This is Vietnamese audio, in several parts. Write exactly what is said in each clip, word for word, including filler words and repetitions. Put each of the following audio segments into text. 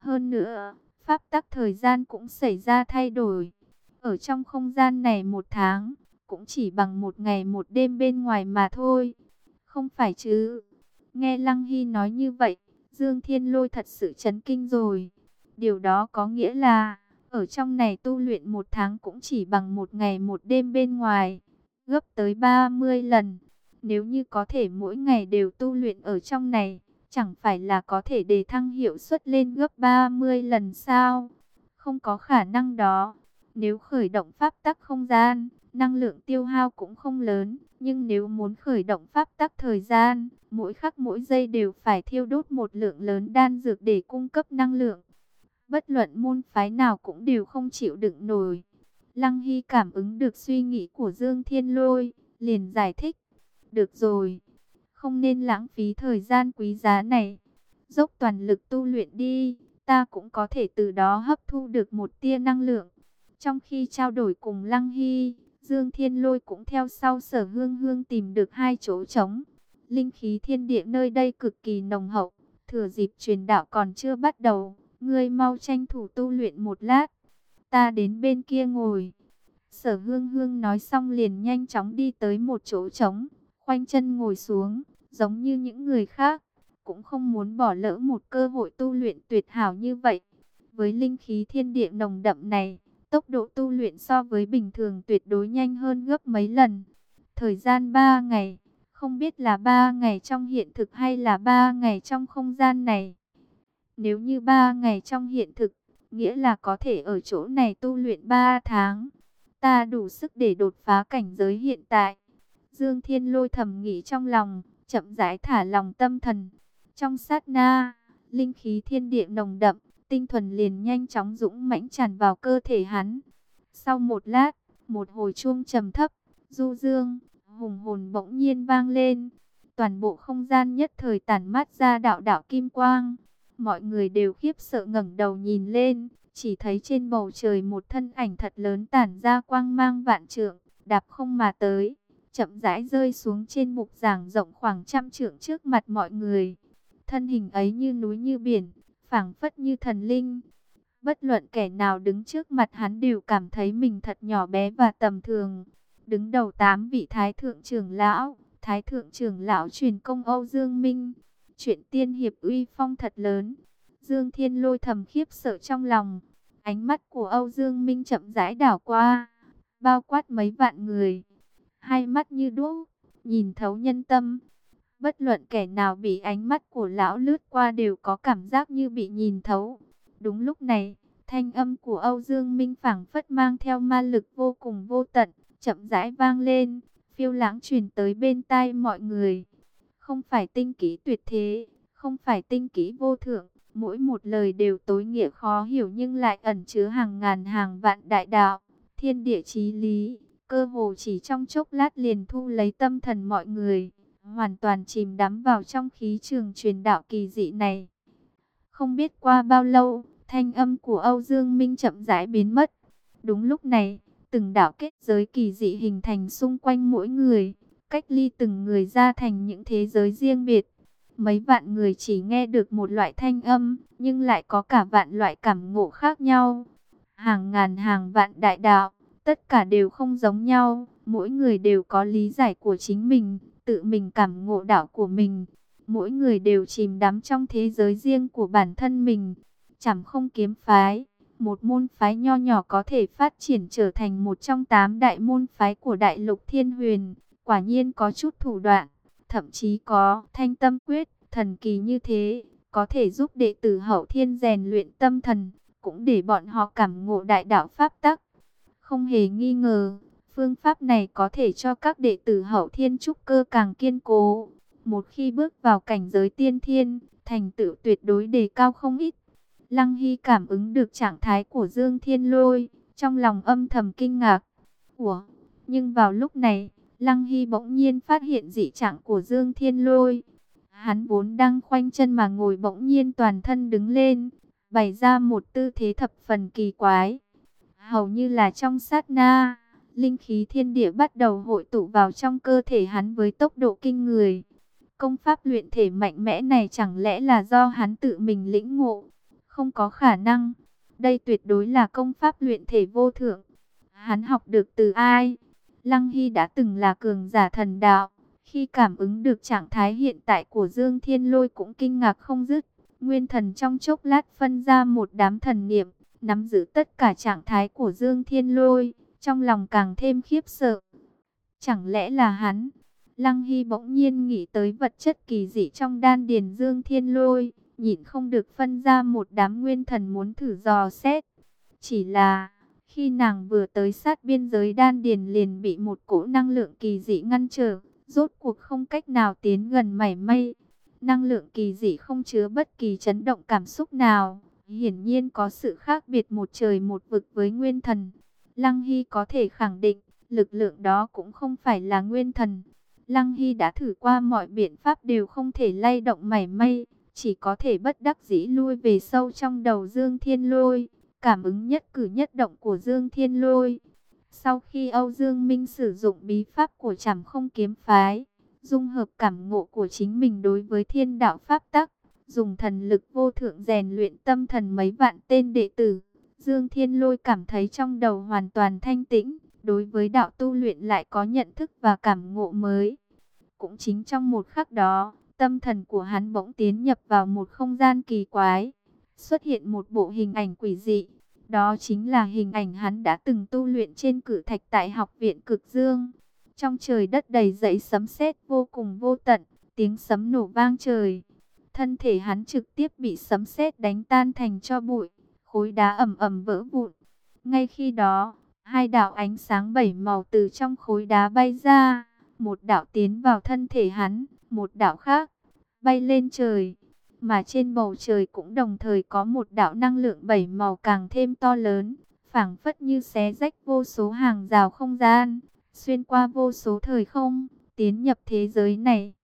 Hơn nữa, pháp tắc thời gian cũng xảy ra thay đổi. Ở trong không gian này một tháng, cũng chỉ bằng một ngày một đêm bên ngoài mà thôi. Không phải chứ? Nghe Lăng Hy nói như vậy, Dương Thiên Lôi thật sự chấn kinh rồi. Điều đó có nghĩa là, ở trong này tu luyện một tháng cũng chỉ bằng một ngày một đêm bên ngoài, gấp tới ba mươi lần. Nếu như có thể mỗi ngày đều tu luyện ở trong này, chẳng phải là có thể đề thăng hiệu suất lên gấp ba mươi lần sao? Không có khả năng đó. Nếu khởi động pháp tắc không gian, năng lượng tiêu hao cũng không lớn. Nhưng nếu muốn khởi động pháp tắc thời gian, mỗi khắc mỗi giây đều phải thiêu đốt một lượng lớn đan dược để cung cấp năng lượng. Bất luận môn phái nào cũng đều không chịu đựng nổi. Lăng Hy cảm ứng được suy nghĩ của Dương Thiên Lôi, liền giải thích. Được rồi, không nên lãng phí thời gian quý giá này. Dốc toàn lực tu luyện đi, ta cũng có thể từ đó hấp thu được một tia năng lượng. Trong khi trao đổi cùng Lăng Hy, Dương Thiên Lôi cũng theo sau Sở Hương Hương tìm được hai chỗ trống. Linh khí thiên địa nơi đây cực kỳ nồng hậu, thừa dịp truyền đạo còn chưa bắt đầu, ngươi mau tranh thủ tu luyện một lát, ta đến bên kia ngồi. Sở Hương Hương nói xong liền nhanh chóng đi tới một chỗ trống, khoanh chân ngồi xuống, giống như những người khác, cũng không muốn bỏ lỡ một cơ hội tu luyện tuyệt hảo như vậy. Với linh khí thiên địa nồng đậm này, tốc độ tu luyện so với bình thường tuyệt đối nhanh hơn gấp mấy lần. Thời gian ba ngày, không biết là ba ngày trong hiện thực hay là ba ngày trong không gian này. Nếu như ba ngày trong hiện thực, nghĩa là có thể ở chỗ này tu luyện ba tháng. Ta đủ sức để đột phá cảnh giới hiện tại. Dương Thiên Lôi thầm nghĩ trong lòng, chậm rãi thả lòng tâm thần. Trong sát na, linh khí thiên địa nồng đậm, tinh thuần liền nhanh chóng dũng mãnh tràn vào cơ thể hắn. Sau một lát, một hồi chuông trầm thấp, du dương, hùng hồn bỗng nhiên vang lên. Toàn bộ không gian nhất thời tản mát ra đạo đạo kim quang. Mọi người đều khiếp sợ ngẩng đầu nhìn lên, chỉ thấy trên bầu trời một thân ảnh thật lớn tản ra quang mang vạn trượng, đạp không mà tới, chậm rãi rơi xuống trên bục giảng rộng khoảng trăm trượng trước mặt mọi người. Thân hình ấy như núi như biển, phảng phất như thần linh. Bất luận kẻ nào đứng trước mặt hắn đều cảm thấy mình thật nhỏ bé và tầm thường. Đứng đầu tám vị thái thượng trưởng lão, thái thượng trưởng lão truyền công Âu Dương Minh. Chuyện tiên hiệp uy phong thật lớn. Dương Thiên Lôi thầm khiếp sợ trong lòng. Ánh mắt của Âu Dương Minh chậm rãi đảo qua, bao quát mấy vạn người. Hai mắt như đuốc, nhìn thấu nhân tâm. Bất luận kẻ nào bị ánh mắt của lão lướt qua đều có cảm giác như bị nhìn thấu. Đúng lúc này, thanh âm của Âu Dương Minh phảng phất mang theo ma lực vô cùng vô tận, chậm rãi vang lên, phiêu lãng truyền tới bên tai mọi người. Không phải tinh kỹ tuyệt thế, không phải tinh kỹ vô thượng, mỗi một lời đều tối nghĩa khó hiểu nhưng lại ẩn chứa hàng ngàn hàng vạn đại đạo, thiên địa chí lý, cơ hồ chỉ trong chốc lát liền thu lấy tâm thần mọi người, hoàn toàn chìm đắm vào trong khí trường truyền đạo kỳ dị này. Không biết qua bao lâu, thanh âm của Âu Dương Minh chậm rãi biến mất. Đúng lúc này, từng đạo kết giới kỳ dị hình thành xung quanh mỗi người, cách ly từng người ra thành những thế giới riêng biệt. Mấy vạn người chỉ nghe được một loại thanh âm, nhưng lại có cả vạn loại cảm ngộ khác nhau. Hàng ngàn hàng vạn đại đạo, tất cả đều không giống nhau, mỗi người đều có lý giải của chính mình, tự mình cảm ngộ đạo của mình. Mỗi người đều chìm đắm trong thế giới riêng của bản thân mình. Chẳng không kiếm phái, một môn phái nho nhỏ có thể phát triển trở thành một trong tám đại môn phái của đại lục Thiên Huyền, quả nhiên có chút thủ đoạn. Thậm chí có thanh tâm quyết, thần kỳ như thế, có thể giúp đệ tử hậu thiên rèn luyện tâm thần, cũng để bọn họ cảm ngộ đại đạo pháp tắc. Không hề nghi ngờ, phương pháp này có thể cho các đệ tử hậu thiên trúc cơ càng kiên cố. Một khi bước vào cảnh giới tiên thiên, thành tựu tuyệt đối đề cao không ít. Lăng Hy cảm ứng được trạng thái của Dương Thiên Lôi, trong lòng âm thầm kinh ngạc. Ủa, nhưng vào lúc này, Lăng Hy bỗng nhiên phát hiện dị trạng của Dương Thiên Lôi. Hắn vốn đang khoanh chân mà ngồi bỗng nhiên toàn thân đứng lên, bày ra một tư thế thập phần kỳ quái. Hầu như là trong sát na, linh khí thiên địa bắt đầu hội tụ vào trong cơ thể hắn với tốc độ kinh người. Công pháp luyện thể mạnh mẽ này chẳng lẽ là do hắn tự mình lĩnh ngộ? Không có khả năng. Đây tuyệt đối là công pháp luyện thể vô thượng. Hắn học được từ ai? Lăng Hy đã từng là cường giả thần đạo. Khi cảm ứng được trạng thái hiện tại của Dương Thiên Lôi cũng kinh ngạc không dứt. Nguyên thần trong chốc lát phân ra một đám thần niệm, nắm giữ tất cả trạng thái của Dương Thiên Lôi. Trong lòng càng thêm khiếp sợ. Chẳng lẽ là hắn? Lăng Hy bỗng nhiên nghĩ tới vật chất kỳ dị trong đan điền Dương Thiên Lôi, nhịn không được phân ra một đám nguyên thần muốn thử dò xét. Chỉ là, khi nàng vừa tới sát biên giới đan điền liền bị một cỗ năng lượng kỳ dị ngăn trở, rốt cuộc không cách nào tiến gần mảy may. Năng lượng kỳ dị không chứa bất kỳ chấn động cảm xúc nào, hiển nhiên có sự khác biệt một trời một vực với nguyên thần. Lăng Hy có thể khẳng định, lực lượng đó cũng không phải là nguyên thần. Lăng Hy đã thử qua mọi biện pháp đều không thể lay động mảy may, chỉ có thể bất đắc dĩ lui về sâu trong đầu Dương Thiên Lôi, cảm ứng nhất cử nhất động của Dương Thiên Lôi. Sau khi Âu Dương Minh sử dụng bí pháp của Trảm Không Kiếm Phái, dung hợp cảm ngộ của chính mình đối với thiên đạo pháp tắc, dùng thần lực vô thượng rèn luyện tâm thần mấy vạn tên đệ tử, Dương Thiên Lôi cảm thấy trong đầu hoàn toàn thanh tĩnh, đối với đạo tu luyện lại có nhận thức và cảm ngộ mới. Cũng chính trong một khắc đó, tâm thần của hắn bỗng tiến nhập vào một không gian kỳ quái, xuất hiện một bộ hình ảnh quỷ dị. Đó chính là hình ảnh hắn đã từng tu luyện trên cử thạch tại học viện Cực Dương. Trong trời đất đầy dẫy sấm sét vô cùng vô tận, tiếng sấm nổ vang trời. Thân thể hắn trực tiếp bị sấm sét đánh tan thành tro bụi, khối đá ầm ầm vỡ vụn. Ngay khi đó, hai đạo ánh sáng bảy màu từ trong khối đá bay ra, một đạo tiến vào thân thể hắn, một đạo khác bay lên trời. Mà trên bầu trời cũng đồng thời có một đạo năng lượng bảy màu càng thêm to lớn, phảng phất như xé rách vô số hàng rào không gian, xuyên qua vô số thời không, tiến nhập thế giới này.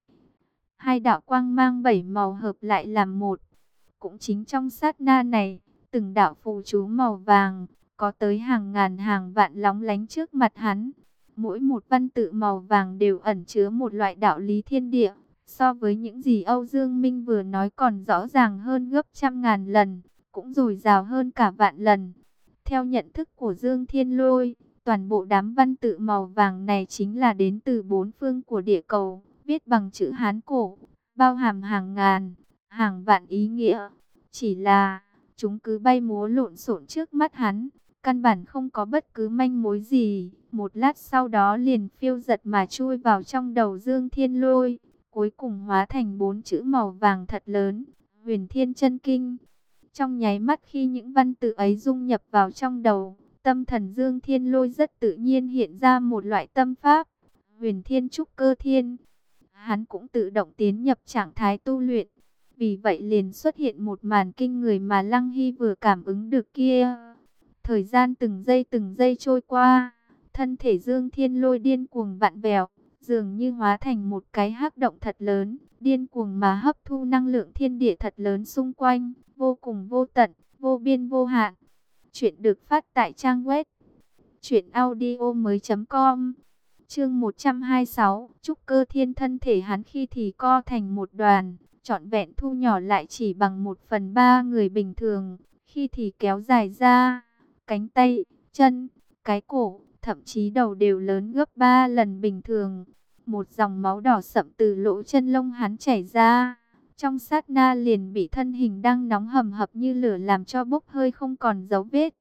Hai đạo quang mang bảy màu hợp lại làm một. Cũng chính trong sát na này, từng đạo phù chú màu vàng, có tới hàng ngàn hàng vạn lóng lánh trước mặt hắn. Mỗi một văn tự màu vàng đều ẩn chứa một loại đạo lý thiên địa. So với những gì Âu Dương Minh vừa nói còn rõ ràng hơn gấp trăm ngàn lần, cũng dồi dào hơn cả vạn lần. Theo nhận thức của Dương Thiên Lôi, toàn bộ đám văn tự màu vàng này chính là đến từ bốn phương của địa cầu, viết bằng chữ Hán cổ, bao hàm hàng ngàn, hàng vạn ý nghĩa. Chỉ là, chúng cứ bay múa lộn xộn trước mắt hắn, căn bản không có bất cứ manh mối gì. Một lát sau đó liền phiêu giật mà chui vào trong đầu Dương Thiên Lôi, cuối cùng hóa thành bốn chữ màu vàng thật lớn, Huyền Thiên Chân Kinh. Trong nháy mắt khi những văn tự ấy dung nhập vào trong đầu, tâm thần Dương Thiên Lôi rất tự nhiên hiện ra một loại tâm pháp, Huyền Thiên Trúc Cơ Thiên. Hắn cũng tự động tiến nhập trạng thái tu luyện. Vì vậy liền xuất hiện một màn kinh người mà Lăng Hy vừa cảm ứng được kia. Thời gian từng giây từng giây trôi qua, thân thể Dương Thiên Lôi điên cuồng vặn vẹo, dường như hóa thành một cái hắc động thật lớn, điên cuồng mà hấp thu năng lượng thiên địa thật lớn xung quanh, vô cùng vô tận, vô biên vô hạn. Chuyện được phát tại trang web truyện audio mới chấm com. Chương một trăm hai mươi sáu, Trúc Cơ Thiên. Thân thể hắn khi thì co thành một đoàn, trọn vẹn thu nhỏ lại chỉ bằng một phần ba người bình thường, khi thì kéo dài ra, cánh tay, chân, cái cổ, thậm chí đầu đều lớn gấp ba lần bình thường. Một dòng máu đỏ sậm từ lỗ chân lông hắn chảy ra, trong sát na liền bị thân hình đang nóng hầm hập như lửa làm cho bốc hơi không còn dấu vết.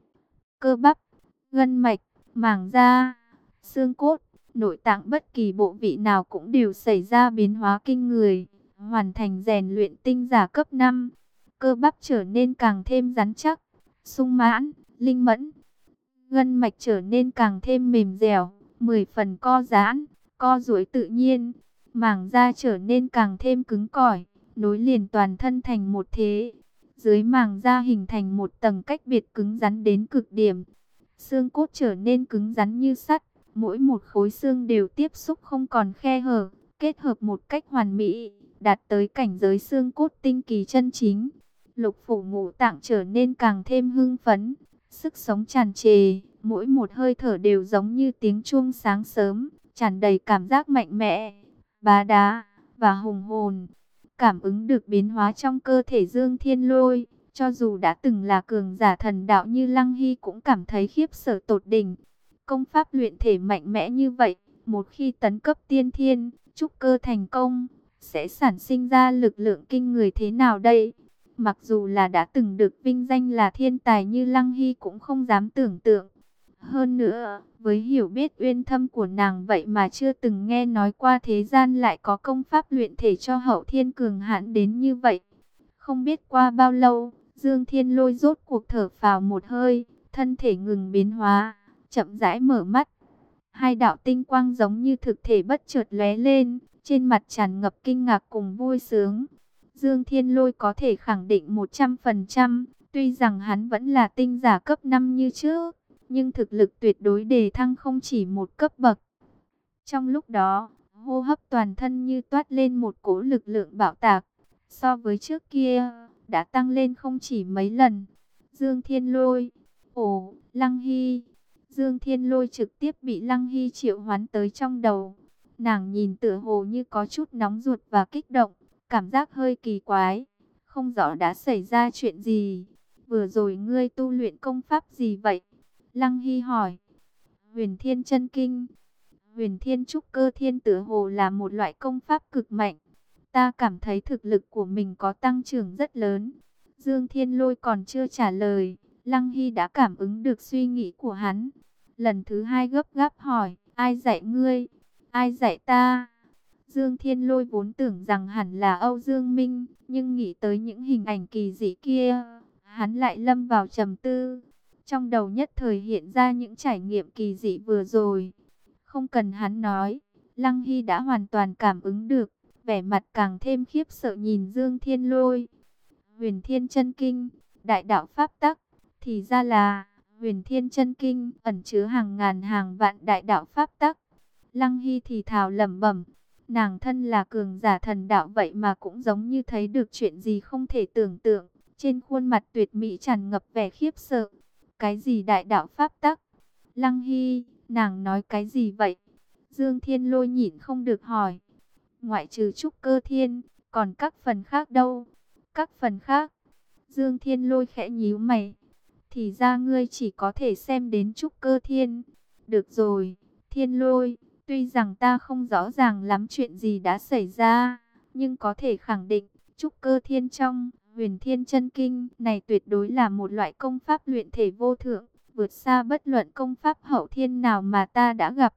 Cơ bắp, gân mạch, màng da, xương cốt, nội tạng bất kỳ bộ vị nào cũng đều xảy ra biến hóa kinh người, hoàn thành rèn luyện tinh giả cấp năm. Cơ bắp trở nên càng thêm rắn chắc, sung mãn, linh mẫn. Gân mạch trở nên càng thêm mềm dẻo, mười phần co giãn, co duỗi tự nhiên. Màng da trở nên càng thêm cứng cỏi, nối liền toàn thân thành một thế. Dưới màng da hình thành một tầng cách biệt cứng rắn đến cực điểm. Xương cốt trở nên cứng rắn như sắt, mỗi một khối xương đều tiếp xúc không còn khe hở, kết hợp một cách hoàn mỹ, đạt tới cảnh giới xương cốt tinh kỳ chân chính. Lục phủ ngũ tạng trở nên càng thêm hưng phấn, sức sống tràn trề, mỗi một hơi thở đều giống như tiếng chuông sáng sớm, tràn đầy cảm giác mạnh mẽ, bá đá và hùng hồn. Cảm ứng được biến hóa trong cơ thể Dương Thiên Lôi, Cho dù đã từng là cường giả thần đạo như Lăng Hy cũng cảm thấy khiếp sợ tột đỉnh. Công pháp luyện thể mạnh mẽ như vậy, một khi tấn cấp tiên thiên, trúc cơ thành công, sẽ sản sinh ra lực lượng kinh người thế nào đây? Mặc dù là đã từng được vinh danh là thiên tài như Lăng Hy cũng không dám tưởng tượng. Hơn nữa, với hiểu biết uyên thâm của nàng vậy mà chưa từng nghe nói qua thế gian lại có công pháp luyện thể cho hậu thiên cường hãn đến như vậy. Không biết qua bao lâu, Dương Thiên Lôi rốt cuộc thở phào một hơi, thân thể ngừng biến hóa, chậm rãi mở mắt. Hai đạo tinh quang giống như thực thể bất chợt lóe lên, trên mặt tràn ngập kinh ngạc cùng vui sướng. Dương Thiên Lôi có thể khẳng định một trăm phần trăm, tuy rằng hắn vẫn là tinh giả cấp năm như trước, nhưng thực lực tuyệt đối đề thăng không chỉ một cấp bậc. Trong lúc đó, hô hấp toàn thân như toát lên một cỗ lực lượng bạo tạc, so với trước kia, đã tăng lên không chỉ mấy lần. Dương Thiên Lôi, ồ, Lăng Hy. Dương Thiên Lôi trực tiếp bị Lăng Hy triệu hoán tới trong đầu. Nàng nhìn tựa hồ như có chút nóng ruột và kích động, cảm giác hơi kỳ quái, không rõ đã xảy ra chuyện gì. Vừa rồi ngươi tu luyện công pháp gì vậy? Lăng Hy hỏi. Huyền Thiên Chân Kinh. Huyền Thiên Trúc Cơ Thiên tựa hồ là một loại công pháp cực mạnh. Ta cảm thấy thực lực của mình có tăng trưởng rất lớn. Dương Thiên Lôi còn chưa trả lời, Lăng Hy đã cảm ứng được suy nghĩ của hắn. Lần thứ hai gấp gáp hỏi, ai dạy ngươi? Ai dạy ta? Dương Thiên Lôi vốn tưởng rằng hẳn là Âu Dương Minh, nhưng nghĩ tới những hình ảnh kỳ dị kia, hắn lại lâm vào trầm tư. Trong đầu nhất thời hiện ra những trải nghiệm kỳ dị vừa rồi. Không cần hắn nói, Lăng Hy đã hoàn toàn cảm ứng được, vẻ mặt càng thêm khiếp sợ nhìn Dương Thiên Lôi. Huyền Thiên Chân Kinh, đại đạo pháp tắc, thì ra là Huyền Thiên Chân Kinh ẩn chứa hàng ngàn hàng vạn đại đạo pháp tắc. Lăng Hy thì thào lẩm bẩm, nàng thân là cường giả thần đạo vậy mà cũng giống như thấy được chuyện gì không thể tưởng tượng, trên khuôn mặt tuyệt mỹ tràn ngập vẻ khiếp sợ. Cái gì đại đạo pháp tắc? Lăng Hy, nàng nói cái gì vậy? Dương Thiên Lôi nhịn không được hỏi. Ngoại trừ Trúc Cơ Thiên, còn các phần khác đâu? Các phần khác? Dương Thiên Lôi khẽ nhíu mày. Thì ra ngươi chỉ có thể xem đến Trúc Cơ Thiên. Được rồi, Thiên Lôi, tuy rằng ta không rõ ràng lắm chuyện gì đã xảy ra, nhưng có thể khẳng định, Trúc Cơ Thiên trong Huyền Thiên Chân Kinh này tuyệt đối là một loại công pháp luyện thể vô thượng, vượt xa bất luận công pháp hậu thiên nào mà ta đã gặp.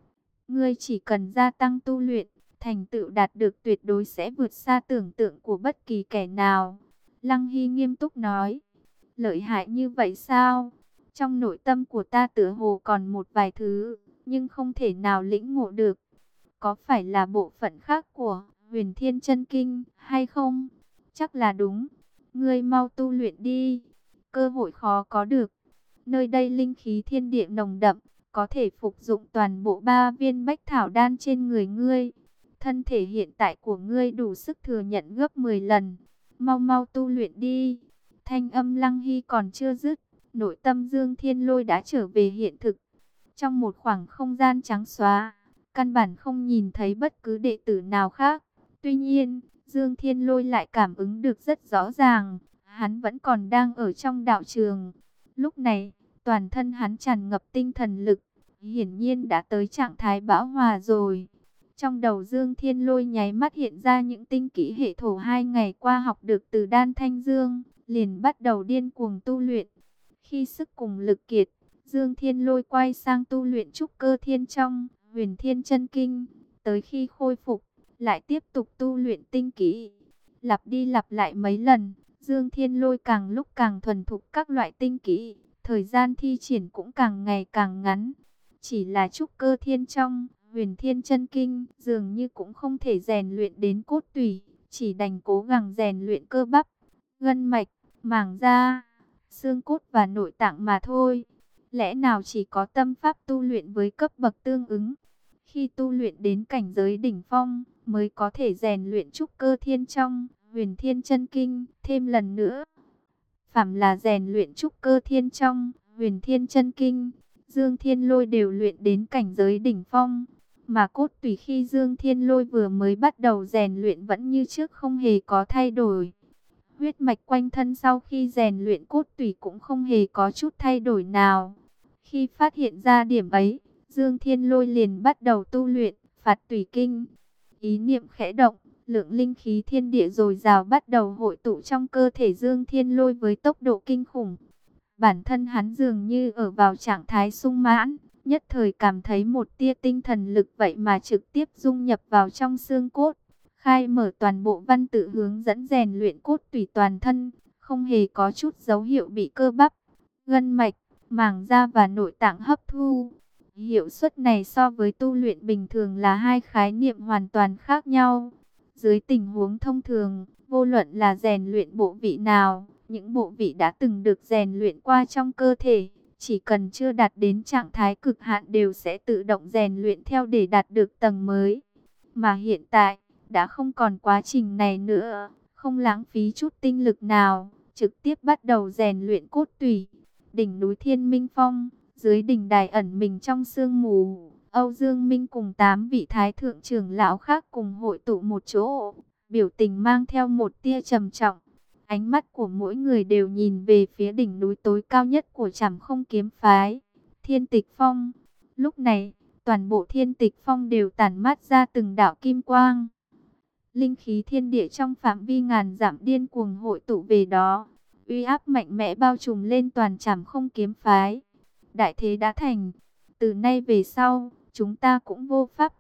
Ngươi chỉ cần gia tăng tu luyện, thành tựu đạt được tuyệt đối sẽ vượt xa tưởng tượng của bất kỳ kẻ nào. Lăng Hy nghiêm túc nói. Lợi hại như vậy sao? Trong nội tâm của ta tựa hồ còn một vài thứ, nhưng không thể nào lĩnh ngộ được. Có phải là bộ phận khác của Huyền Thiên Chân Kinh hay không? Chắc là đúng. Ngươi mau tu luyện đi. Cơ hội khó có được. Nơi đây linh khí thiên địa nồng đậm, có thể phục dụng toàn bộ ba viên bách thảo đan trên người ngươi. Thân thể hiện tại của ngươi đủ sức thừa nhận gấp mười lần. Mau mau tu luyện đi. Thanh âm Lăng Hy còn chưa dứt, nội tâm Dương Thiên Lôi đã trở về hiện thực. Trong một khoảng không gian trắng xóa, căn bản không nhìn thấy bất cứ đệ tử nào khác. Tuy nhiên, Dương Thiên Lôi lại cảm ứng được rất rõ ràng, hắn vẫn còn đang ở trong đạo trường. Lúc này, toàn thân hắn tràn ngập tinh thần lực, hiển nhiên đã tới trạng thái bão hòa rồi. Trong đầu Dương Thiên Lôi nháy mắt hiện ra những tinh kỹ hệ thổ hai ngày qua học được từ Đan Thanh Dương, liền bắt đầu điên cuồng tu luyện. Khi sức cùng lực kiệt, Dương Thiên Lôi quay sang tu luyện Trúc Cơ Thiên trong Huyền Thiên Chân Kinh, tới khi khôi phục, lại tiếp tục tu luyện tinh kỹ. Lặp đi lặp lại mấy lần, Dương Thiên Lôi càng lúc càng thuần thục các loại tinh kỹ, thời gian thi triển cũng càng ngày càng ngắn. Chỉ là Trúc Cơ Thiên trong Huyền Thiên Chân Kinh dường như cũng không thể rèn luyện đến cốt tủy, chỉ đành cố gắng rèn luyện cơ bắp, gân mạch, màng da, xương cốt và nội tạng mà thôi. Lẽ nào chỉ có tâm pháp tu luyện với cấp bậc tương ứng, khi tu luyện đến cảnh giới đỉnh phong, mới có thể rèn luyện Trúc Cơ Thiên trong Huyền Thiên Chân Kinh thêm lần nữa. Phàm là rèn luyện Trúc Cơ Thiên trong Huyền Thiên Chân Kinh, Dương Thiên Lôi đều luyện đến cảnh giới đỉnh phong. Mà cốt tủy khi Dương Thiên Lôi vừa mới bắt đầu rèn luyện vẫn như trước không hề có thay đổi. huyết mạch quanh thân sau khi rèn luyện cốt tủy cũng không hề có chút thay đổi nào. Khi phát hiện ra điểm ấy, Dương Thiên Lôi liền bắt đầu tu luyện Phạt Tủy Kinh. Ý niệm khẽ động, lượng linh khí thiên địa dồi dào bắt đầu hội tụ trong cơ thể Dương Thiên Lôi với tốc độ kinh khủng. Bản thân hắn dường như ở vào trạng thái sung mãn, nhất thời cảm thấy một tia tinh thần lực vậy mà trực tiếp dung nhập vào trong xương cốt, khai mở toàn bộ văn tự hướng dẫn rèn luyện cốt tủy toàn thân, không hề có chút dấu hiệu bị cơ bắp, gân mạch, màng da và nội tạng hấp thu. Hiệu suất này so với tu luyện bình thường là hai khái niệm hoàn toàn khác nhau. Dưới tình huống thông thường, vô luận là rèn luyện bộ vị nào, những bộ vị đã từng được rèn luyện qua trong cơ thể, chỉ cần chưa đạt đến trạng thái cực hạn đều sẽ tự động rèn luyện theo để đạt được tầng mới. Mà hiện tại, đã không còn quá trình này nữa, không lãng phí chút tinh lực nào, trực tiếp bắt đầu rèn luyện cốt tủy. Đỉnh núi Thiên Minh Phong, dưới đỉnh đài ẩn mình trong sương mù, Âu Dương Minh cùng tám vị thái thượng trưởng lão khác cùng hội tụ một chỗ, biểu tình mang theo một tia trầm trọng. Ánh mắt của mỗi người đều nhìn về phía đỉnh núi tối cao nhất của Trảm Không Kiếm Phái, Thiên Tịch Phong. Lúc này, toàn bộ Thiên Tịch Phong đều tản mát ra từng đạo kim quang. Linh khí thiên địa trong phạm vi ngàn dặm điên cuồng hội tụ về đó, uy áp mạnh mẽ bao trùm lên toàn Trảm Không Kiếm Phái. Đại thế đã thành, từ nay về sau, chúng ta cũng vô pháp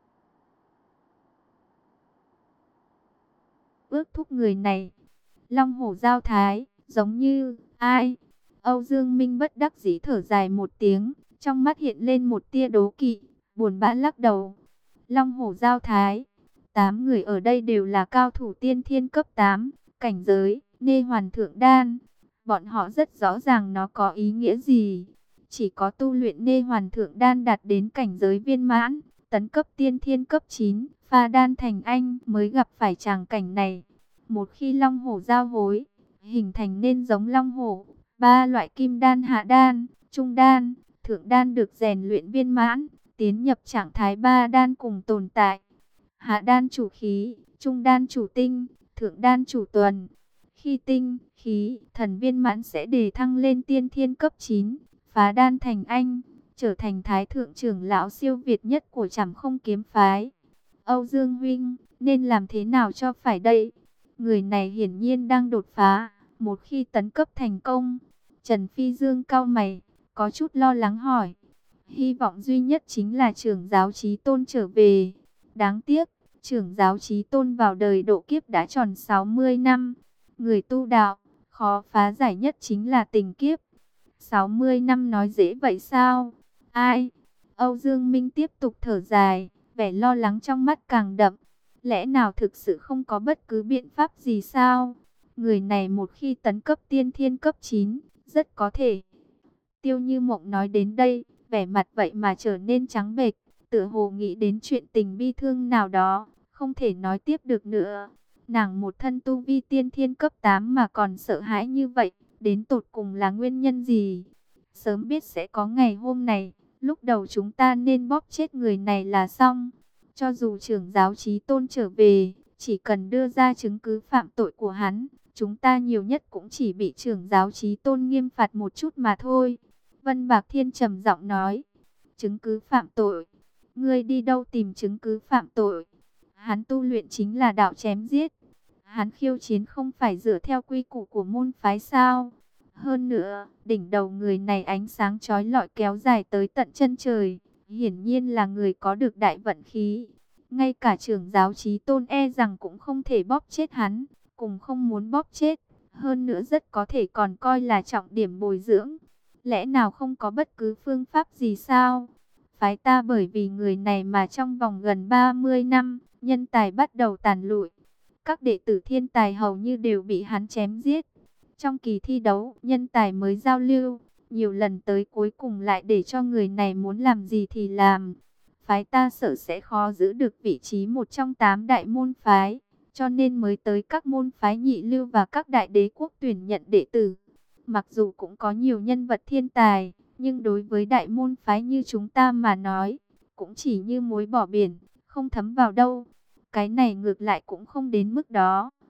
ước thúc người này. Long hổ giao thái, giống như, ai? Âu Dương Minh bất đắc dĩ thở dài một tiếng, trong mắt hiện lên một tia đố kỵ, buồn bã lắc đầu. Long hổ giao thái, tám người ở đây đều là cao thủ tiên thiên cấp tám, cảnh giới, nê hoàn thượng đan. Bọn họ rất rõ ràng nó có ý nghĩa gì. Chỉ có tu luyện nê hoàn thượng đan đạt đến cảnh giới viên mãn, tấn cấp tiên thiên cấp chín, pha đan thành anh mới gặp phải tràng cảnh này. Một khi long hổ giao hối, hình thành nên giống long hổ, ba loại kim đan, hạ đan, trung đan, thượng đan được rèn luyện viên mãn, tiến nhập trạng thái ba đan cùng tồn tại. Hạ đan chủ khí, trung đan chủ tinh, thượng đan chủ tuần. Khi tinh, khí, thần viên mãn sẽ đề thăng lên tiên thiên cấp chín, phá đan thành anh, trở thành thái thượng trưởng lão siêu việt nhất của Trảm Không Kiếm Phái. Âu Dương huynh, nên làm thế nào cho phải đây? Người này hiển nhiên đang đột phá, một khi tấn cấp thành công. Trần Phi Dương cau mày, có chút lo lắng hỏi. Hy vọng duy nhất chính là trưởng giáo Chí Tôn trở về. Đáng tiếc, trưởng giáo Chí Tôn vào đời độ kiếp đã tròn sáu mươi năm. Người tu đạo, khó phá giải nhất chính là tình kiếp. sáu mươi năm nói dễ vậy sao? Ai? Âu Dương Minh tiếp tục thở dài, vẻ lo lắng trong mắt càng đậm. Lẽ nào thực sự không có bất cứ biện pháp gì sao? Người này một khi tấn cấp tiên thiên cấp chín, rất có thể. Tiêu Như Mộng nói đến đây, vẻ mặt vậy mà trở nên trắng bệch, tựa hồ nghĩ đến chuyện tình bi thương nào đó, không thể nói tiếp được nữa. Nàng một thân tu vi tiên thiên cấp tám mà còn sợ hãi như vậy, đến tột cùng là nguyên nhân gì? Sớm biết sẽ có ngày hôm này, lúc đầu chúng ta nên bóp chết người này là xong. Cho dù trưởng giáo Chí Tôn trở về, chỉ cần đưa ra chứng cứ phạm tội của hắn, chúng ta nhiều nhất cũng chỉ bị trưởng giáo Chí Tôn nghiêm phạt một chút mà thôi. Vân Bạc Thiên trầm giọng nói, chứng cứ phạm tội? Ngươi đi đâu tìm chứng cứ phạm tội? Hắn tu luyện chính là đạo chém giết. Hắn khiêu chiến không phải dựa theo quy củ của môn phái sao? Hơn nữa, đỉnh đầu người này ánh sáng chói lọi kéo dài tới tận chân trời. Hiển nhiên là người có được đại vận khí. Ngay cả trưởng giáo Chí Tôn e rằng cũng không thể bóp chết hắn, cùng không muốn bóp chết. Hơn nữa rất có thể còn coi là trọng điểm bồi dưỡng. Lẽ nào không có bất cứ phương pháp gì sao? Phái ta bởi vì người này mà trong vòng gần ba mươi năm, nhân tài bắt đầu tàn lụi. Các đệ tử thiên tài hầu như đều bị hắn chém giết. Trong kỳ thi đấu, nhân tài mới giao lưu, nhiều lần tới cuối cùng lại để cho người này muốn làm gì thì làm. Phái ta sợ sẽ khó giữ được vị trí một trong tám đại môn phái, cho nên mới tới các môn phái nhị lưu và các đại đế quốc tuyển nhận đệ tử. Mặc dù cũng có nhiều nhân vật thiên tài, nhưng đối với đại môn phái như chúng ta mà nói, cũng chỉ như muối bỏ biển, không thấm vào đâu. Cái này ngược lại cũng không đến mức đó.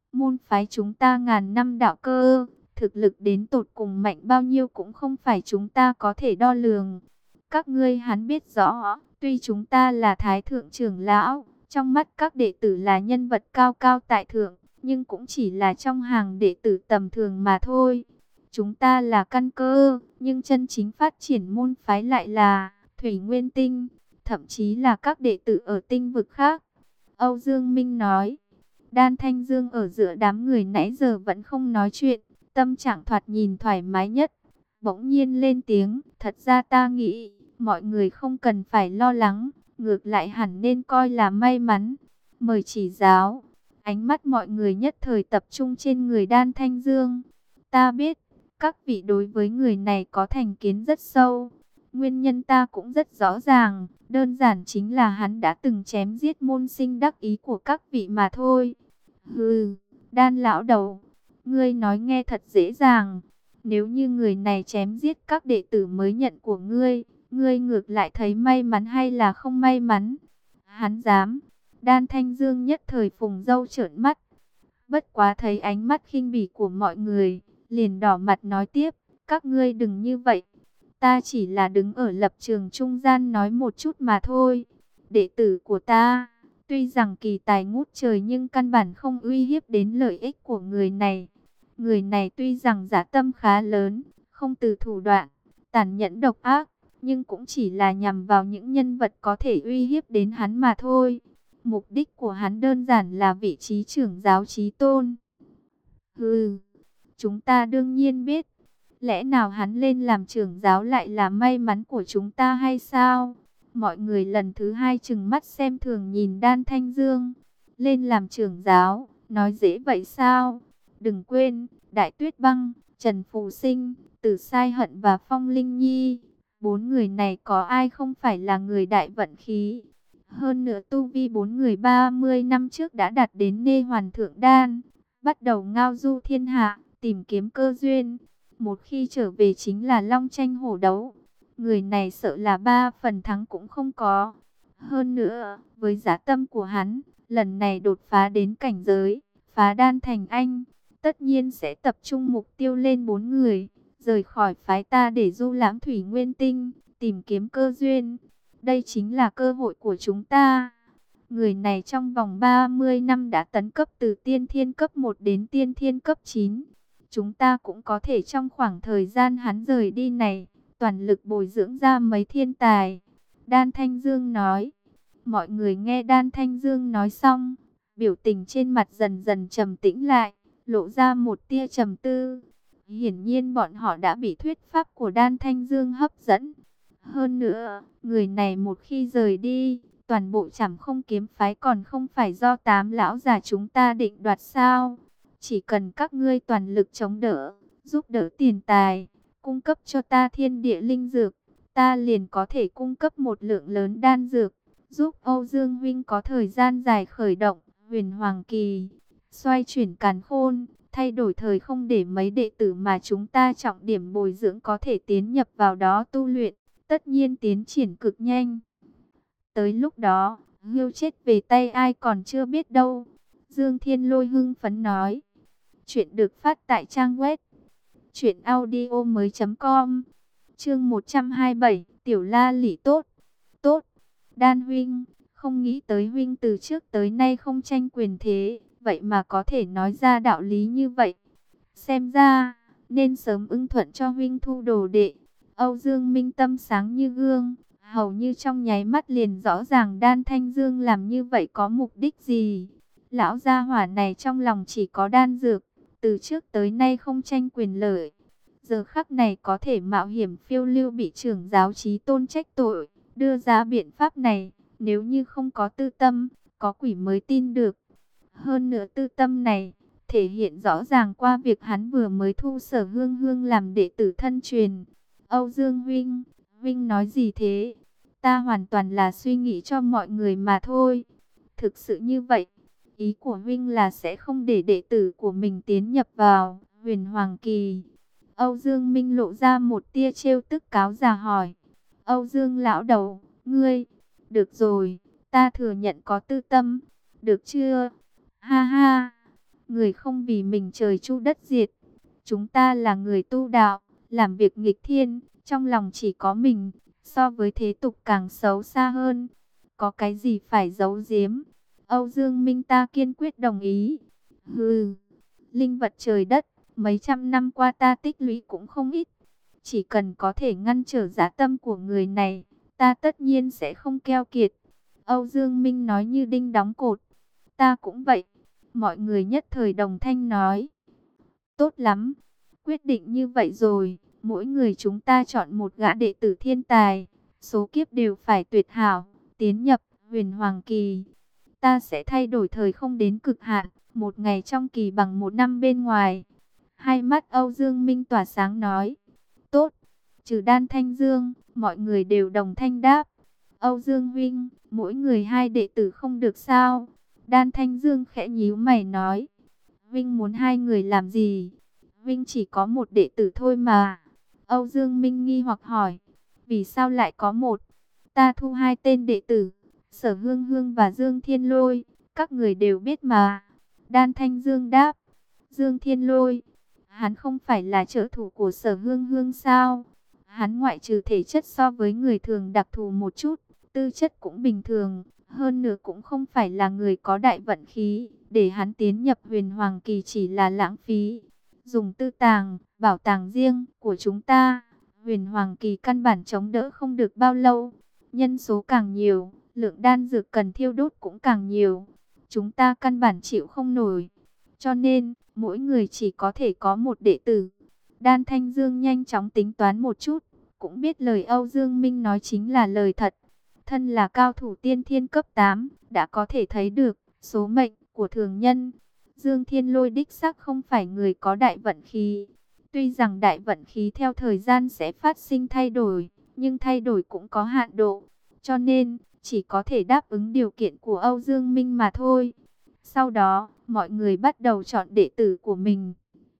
Môn phái chúng ta ngàn năm đạo cơ, thực lực đến tột cùng mạnh bao nhiêu cũng không phải chúng ta có thể đo lường. Các ngươi hắn biết rõ, tuy chúng ta là thái thượng trưởng lão, trong mắt các đệ tử là nhân vật cao cao tại thượng, nhưng cũng chỉ là trong hàng đệ tử tầm thường mà thôi. Chúng ta là căn cơ, nhưng chân chính phát triển môn phái lại là Thủy Nguyên Tinh, thậm chí là các đệ tử ở tinh vực khác. Âu Dương Minh nói. Đan Thanh Dương ở giữa đám người nãy giờ vẫn không nói chuyện, tâm trạng thoạt nhìn thoải mái nhất. Bỗng nhiên lên tiếng, thật ra ta nghĩ, mọi người không cần phải lo lắng, ngược lại hẳn nên coi là may mắn. Mời chỉ giáo. Ánh mắt mọi người nhất thời tập trung trên người Đan Thanh Dương. Ta biết, các vị đối với người này có thành kiến rất sâu. Nguyên nhân ta cũng rất rõ ràng, đơn giản chính là hắn đã từng chém giết môn sinh đắc ý của các vị mà thôi. Hừ, Đan lão đầu, ngươi nói nghe thật dễ dàng. Nếu như người này chém giết các đệ tử mới nhận của ngươi, ngươi ngược lại thấy may mắn hay là không may mắn? Hắn dám. Đan Thanh Dương nhất thời phùng râu trợn mắt. Bất quá thấy ánh mắt khinh bỉ của mọi người, liền đỏ mặt nói tiếp, các ngươi đừng như vậy. Ta chỉ là đứng ở lập trường trung gian nói một chút mà thôi. Đệ tử của ta, tuy rằng kỳ tài ngút trời nhưng căn bản không uy hiếp đến lợi ích của người này. Người này tuy rằng dã tâm khá lớn, không từ thủ đoạn, tàn nhẫn độc ác, nhưng cũng chỉ là nhằm vào những nhân vật có thể uy hiếp đến hắn mà thôi. Mục đích của hắn đơn giản là vị trí trưởng giáo chí tôn. Hừ, chúng ta đương nhiên biết. Lẽ nào hắn lên làm trưởng giáo lại là may mắn của chúng ta hay sao? Mọi người lần thứ hai trừng mắt xem thường nhìn Đan Thanh Dương. Lên làm trưởng giáo, nói dễ vậy sao? Đừng quên, Đại Tuyết Băng, Trần Phù Sinh, Tử Sai Hận và Phong Linh Nhi. Bốn người này có ai không phải là người đại vận khí? Hơn nữa tu vi bốn người ba mươi năm trước đã đạt đến Nê Hoàn Thượng Đan. Bắt đầu ngao du thiên hạ, tìm kiếm cơ duyên. Một khi trở về chính là long tranh hổ đấu. Người này sợ là ba phần thắng cũng không có. Hơn nữa, với giá tâm của hắn, lần này đột phá đến cảnh giới, phá đan thành anh, tất nhiên sẽ tập trung mục tiêu lên bốn người, rời khỏi phái ta để du lãm Thủy Nguyên Tinh, tìm kiếm cơ duyên. Đây chính là cơ hội của chúng ta. Người này trong vòng ba mươi năm đã tấn cấp từ tiên thiên cấp một đến tiên thiên cấp chín. Chúng ta cũng có thể trong khoảng thời gian hắn rời đi này, toàn lực bồi dưỡng ra mấy thiên tài. Đan Thanh Dương nói. Mọi người nghe Đan Thanh Dương nói xong, biểu tình trên mặt dần dần trầm tĩnh lại, lộ ra một tia trầm tư. Hiển nhiên bọn họ đã bị thuyết pháp của Đan Thanh Dương hấp dẫn. Hơn nữa, người này một khi rời đi, toàn bộ Trảm Không kiếm phái còn không phải do tám lão già chúng ta định đoạt sao? Chỉ cần các ngươi toàn lực chống đỡ, giúp đỡ tiền tài, cung cấp cho ta thiên địa linh dược, ta liền có thể cung cấp một lượng lớn đan dược, giúp Âu Dương huynh có thời gian dài khởi động Huyền Hoàng kỳ, xoay chuyển càn khôn, thay đổi thời không để mấy đệ tử mà chúng ta trọng điểm bồi dưỡng có thể tiến nhập vào đó tu luyện, tất nhiên tiến triển cực nhanh. Tới lúc đó, Hưu chết về tay ai còn chưa biết đâu. Dương Thiên Lôi hưng phấn nói. Chuyện được phát tại trang web truyện audio mới com. Chương một trăm hai mươi bảy, Tiểu La Lị tốt. Tốt, Đan huynh, không nghĩ tới huynh từ trước tới nay không tranh quyền thế, vậy mà có thể nói ra đạo lý như vậy. Xem ra, nên sớm ưng thuận cho huynh thu đồ đệ. Âu Dương Minh tâm sáng như gương, hầu như trong nháy mắt liền rõ ràng Đan Thanh Dương làm như vậy có mục đích gì. Lão gia hỏa này trong lòng chỉ có đan dược, từ trước tới nay không tranh quyền lợi. Giờ khắc này có thể mạo hiểm phiêu lưu bị trưởng giáo chí tôn trách tội, đưa ra biện pháp này, nếu như không có tư tâm, có quỷ mới tin được. Hơn nữa tư tâm này, thể hiện rõ ràng qua việc hắn vừa mới thu Sở Hương Hương làm đệ tử thân truyền. Âu Dương huynh, huynh nói gì thế? Ta hoàn toàn là suy nghĩ cho mọi người mà thôi. Thực sự như vậy, ý của huynh là sẽ không để đệ tử của mình tiến nhập vào Huyền Hoàng kỳ. Âu Dương Minh lộ ra một tia trêu tức cáo già hỏi. Âu Dương lão đầu, ngươi, được rồi, ta thừa nhận có tư tâm, được chưa? Ha ha, người không vì mình trời chu đất diệt. Chúng ta là người tu đạo, làm việc nghịch thiên, trong lòng chỉ có mình, so với thế tục càng xấu xa hơn. Có cái gì phải giấu giếm? Âu Dương Minh ta kiên quyết đồng ý. Hừ, linh vật trời đất, mấy trăm năm qua ta tích lũy cũng không ít. Chỉ cần có thể ngăn trở dã tâm của người này, ta tất nhiên sẽ không keo kiệt. Âu Dương Minh nói như đinh đóng cột. Ta cũng vậy. Mọi người nhất thời đồng thanh nói. Tốt lắm. Quyết định như vậy rồi. Mỗi người chúng ta chọn một gã đệ tử thiên tài. Số kiếp đều phải tuyệt hảo. Tiến nhập huyền hoàng kỳ. Ta sẽ thay đổi thời không đến cực hạn. Một ngày trong kỳ bằng một năm bên ngoài. Hai mắt Âu Dương Minh tỏa sáng nói. Tốt. Trừ Đan Thanh Dương, mọi người đều đồng thanh đáp. Âu Dương huynh, mỗi người hai đệ tử không được sao? Đan Thanh Dương khẽ nhíu mày nói. Vinh muốn hai người làm gì? Vinh chỉ có một đệ tử thôi mà. Âu Dương Minh nghi hoặc hỏi. Vì sao lại có một? Ta thu hai tên đệ tử. Sở Hương Hương và Dương Thiên Lôi. Các người đều biết mà. Đan Thanh Dương đáp. Dương Thiên Lôi. Hắn không phải là trợ thủ của Sở Hương Hương sao? Hắn ngoại trừ thể chất so với người thường đặc thù một chút. Tư chất cũng bình thường. Hơn nữa cũng không phải là người có đại vận khí, để hắn tiến nhập huyền hoàng kỳ chỉ là lãng phí. Dùng tư tàng, bảo tàng riêng của chúng ta, huyền hoàng kỳ căn bản chống đỡ không được bao lâu. Nhân số càng nhiều, lượng đan dược cần thiêu đốt cũng càng nhiều. Chúng ta căn bản chịu không nổi. Cho nên, mỗi người chỉ có thể có một đệ tử. Đan Thanh Dương nhanh chóng tính toán một chút, cũng biết lời Âu Dương Minh nói chính là lời thật. Thân là cao thủ tiên thiên cấp tám, đã có thể thấy được số mệnh của thường nhân. Dương Thiên Lôi đích xác không phải người có đại vận khí. Tuy rằng đại vận khí theo thời gian sẽ phát sinh thay đổi, nhưng thay đổi cũng có hạn độ. Cho nên, chỉ có thể đáp ứng điều kiện của Âu Dương Minh mà thôi. Sau đó, mọi người bắt đầu chọn đệ tử của mình.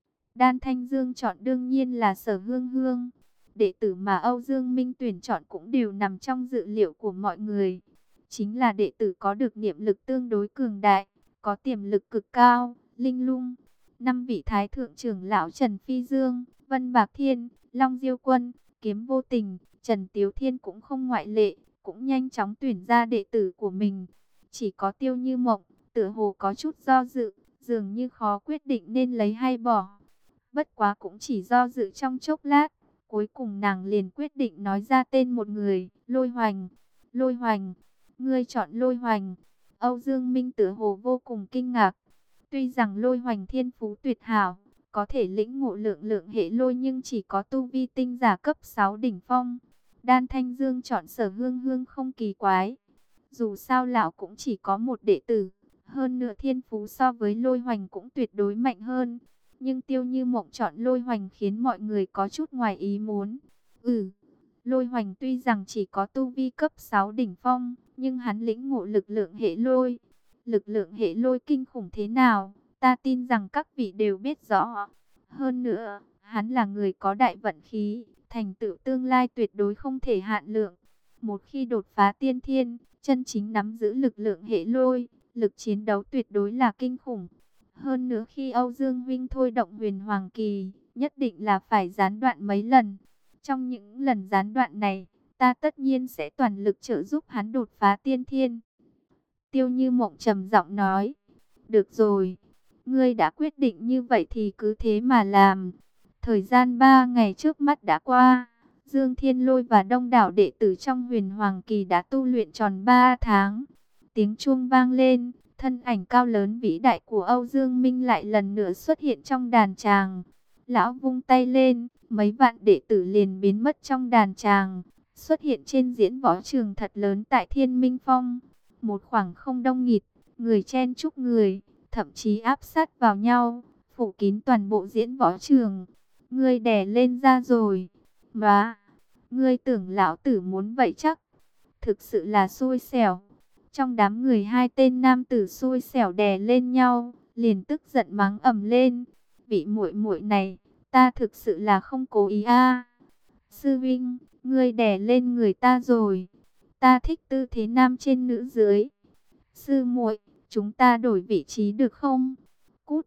Đan Thanh Dương chọn đương nhiên là Sở Hương Hương. Đệ tử mà Âu Dương Minh tuyển chọn cũng đều nằm trong dự liệu của mọi người. Chính là đệ tử có được niệm lực tương đối cường đại, có tiềm lực cực cao, linh lung. Năm vị thái thượng trưởng lão Trần Phi Dương, Vân Bạc Thiên, Long Diêu Quân, Kiếm Vô Tình, Trần Tiếu Thiên cũng không ngoại lệ, cũng nhanh chóng tuyển ra đệ tử của mình. Chỉ có Tiêu Như Mộng, tựa hồ có chút do dự, dường như khó quyết định nên lấy hay bỏ. Bất quá cũng chỉ do dự trong chốc lát. Cuối cùng nàng liền quyết định nói ra tên một người, Lôi Hoành. Lôi Hoành, ngươi chọn Lôi Hoành. Âu Dương Minh tựa hồ vô cùng kinh ngạc. Tuy rằng Lôi Hoành thiên phú tuyệt hảo, có thể lĩnh ngộ lượng lượng hệ lôi nhưng chỉ có tu vi tinh giả cấp sáu đỉnh phong. Đan Thanh Dương chọn Sở Hương Hương không kỳ quái. Dù sao lão cũng chỉ có một đệ tử, hơn nữa thiên phú so với Lôi Hoành cũng tuyệt đối mạnh hơn. Nhưng Tiêu Như Mộng chọn Lôi Hoành khiến mọi người có chút ngoài ý muốn. Ừ, Lôi Hoành tuy rằng chỉ có tu vi cấp sáu đỉnh phong, nhưng hắn lĩnh ngộ lực lượng hệ lôi. Lực lượng hệ lôi kinh khủng thế nào, ta tin rằng các vị đều biết rõ. Hơn nữa, hắn là người có đại vận khí, thành tựu tương lai tuyệt đối không thể hạn lượng. Một khi đột phá tiên thiên, chân chính nắm giữ lực lượng hệ lôi, lực chiến đấu tuyệt đối là kinh khủng. Hơn nữa khi Âu Dương Vinh thôi động huyền hoàng kỳ, nhất định là phải gián đoạn mấy lần. Trong những lần gián đoạn này, ta tất nhiên sẽ toàn lực trợ giúp hắn đột phá tiên thiên. Tiêu Như Mộng trầm giọng nói, được rồi, ngươi đã quyết định như vậy thì cứ thế mà làm. Thời gian ba ngày trước mắt đã qua, Dương Thiên Lôi và đông đảo đệ tử trong huyền hoàng kỳ đã tu luyện tròn ba tháng. Tiếng chuông vang lên. Thân ảnh cao lớn vĩ đại của Âu Dương Minh lại lần nữa xuất hiện trong đàn tràng. Lão vung tay lên, mấy vạn đệ tử liền biến mất trong đàn tràng, xuất hiện trên diễn võ trường thật lớn tại Thiên Minh Phong. Một khoảng không đông nghịt, người chen chúc người, thậm chí áp sát vào nhau, phủ kín toàn bộ diễn võ trường. Ngươi đè lên ra rồi. Mà, ngươi tưởng lão tử muốn vậy chắc? Thực sự là xui xẻo. Trong đám người hai tên nam tử xui xẻo đè lên nhau, liền tức giận mắng ầm lên. Vị muội muội này, ta thực sự là không cố ý a. Sư Vinh, ngươi đè lên người ta rồi. Ta thích tư thế nam trên nữ dưới. Sư muội, chúng ta đổi vị trí được không? Cút,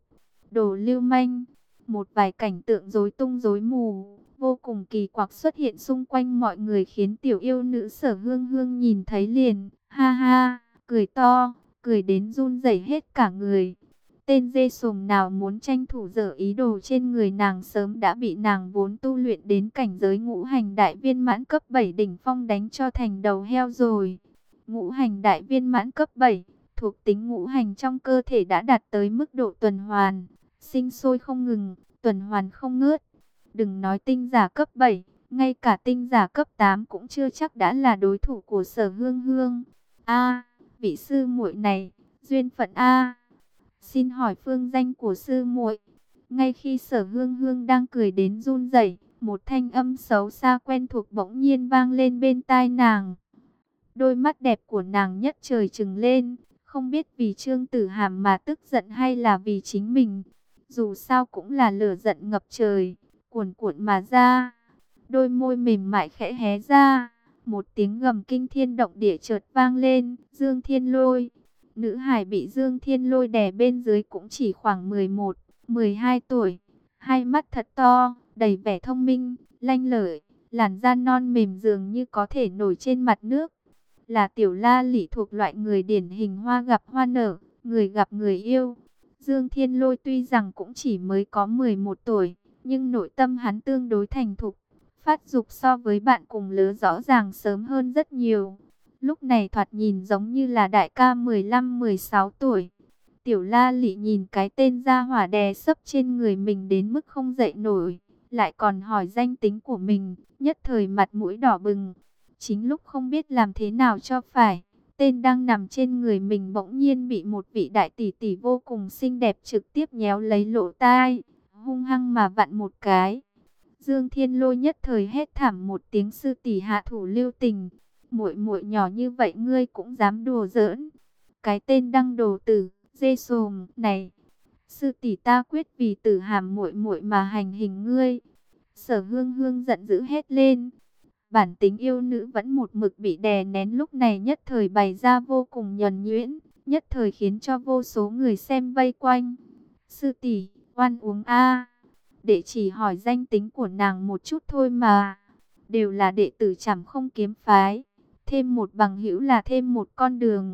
Đồ lưu manh. Một vài cảnh tượng rối tung rối mù, vô cùng kỳ quặc xuất hiện xung quanh mọi người, khiến tiểu yêu nữ Sở Hương Hương nhìn thấy liền, ha ha, cười to, cười đến run rẩy hết cả người. Tên dê sồm nào muốn tranh thủ dở ý đồ trên người nàng, sớm đã bị nàng vốn tu luyện đến cảnh giới ngũ hành đại viên mãn cấp bảy đỉnh phong đánh cho thành đầu heo rồi. Ngũ hành đại viên mãn cấp bảy, thuộc tính ngũ hành trong cơ thể đã đạt tới mức độ tuần hoàn, sinh sôi không ngừng, tuần hoàn không ngớt. Đừng nói tinh giả cấp bảy, ngay cả tinh giả cấp tám cũng chưa chắc đã là đối thủ của Sở Hương Hương. A, vị sư muội này, duyên phận a. Xin hỏi phương danh của sư muội. Ngay khi Sở Hương Hương đang cười đến run rẩy, một thanh âm xấu xa quen thuộc bỗng nhiên vang lên bên tai nàng. Đôi mắt đẹp của nàng nhất trời trừng lên, không biết vì Trương Tử Hàm mà tức giận hay là vì chính mình. Dù sao cũng là lửa giận ngập trời, cuồn cuộn mà ra. Đôi môi mềm mại khẽ hé ra, một tiếng gầm kinh thiên động địa chợt vang lên, Dương Thiên Lôi. Nữ hải bị Dương Thiên Lôi đè bên dưới cũng chỉ khoảng mười một, mười hai tuổi, hai mắt thật to, đầy vẻ thông minh, lanh lợi, làn da non mềm dường như có thể nổi trên mặt nước. Là Tiểu La Lị, thuộc loại người điển hình hoa gặp hoa nở, người gặp người yêu. Dương Thiên Lôi tuy rằng cũng chỉ mới có mười một tuổi, nhưng nội tâm hắn tương đối thành thục, phát dục so với bạn cùng lứa rõ ràng sớm hơn rất nhiều. Lúc này thoạt nhìn giống như là đại ca mười lăm mười sáu tuổi. Tiểu La Lị nhìn cái tên gia hỏa đè sấp trên người mình đến mức không dậy nổi, lại còn hỏi danh tính của mình, nhất thời mặt mũi đỏ bừng. Chính lúc không biết làm thế nào cho phải, tên đang nằm trên người mình bỗng nhiên bị một vị đại tỷ tỷ vô cùng xinh đẹp trực tiếp nhéo lấy lỗ tai, hung hăng mà vặn một cái. Dương Thiên Lôi nhất thời hét thảm một tiếng, sư tỷ hạ thủ lưu tình, muội muội nhỏ như vậy ngươi cũng dám đùa giỡn. Cái tên đăng đồ tử, dê sồm này, sư tỷ ta quyết vì Tử Hàm muội muội mà hành hình ngươi. Sở Hương Hương giận dữ hét lên. Bản tính yêu nữ vẫn một mực bị đè nén lúc này nhất thời bày ra vô cùng nhuần nhuyễn, nhất thời khiến cho vô số người xem vây quanh. Sư tỷ, oan uống a. Đệ chỉ hỏi danh tính của nàng một chút thôi mà. Đều là đệ tử Trảm Không kiếm phái, thêm một bằng hữu là thêm một con đường.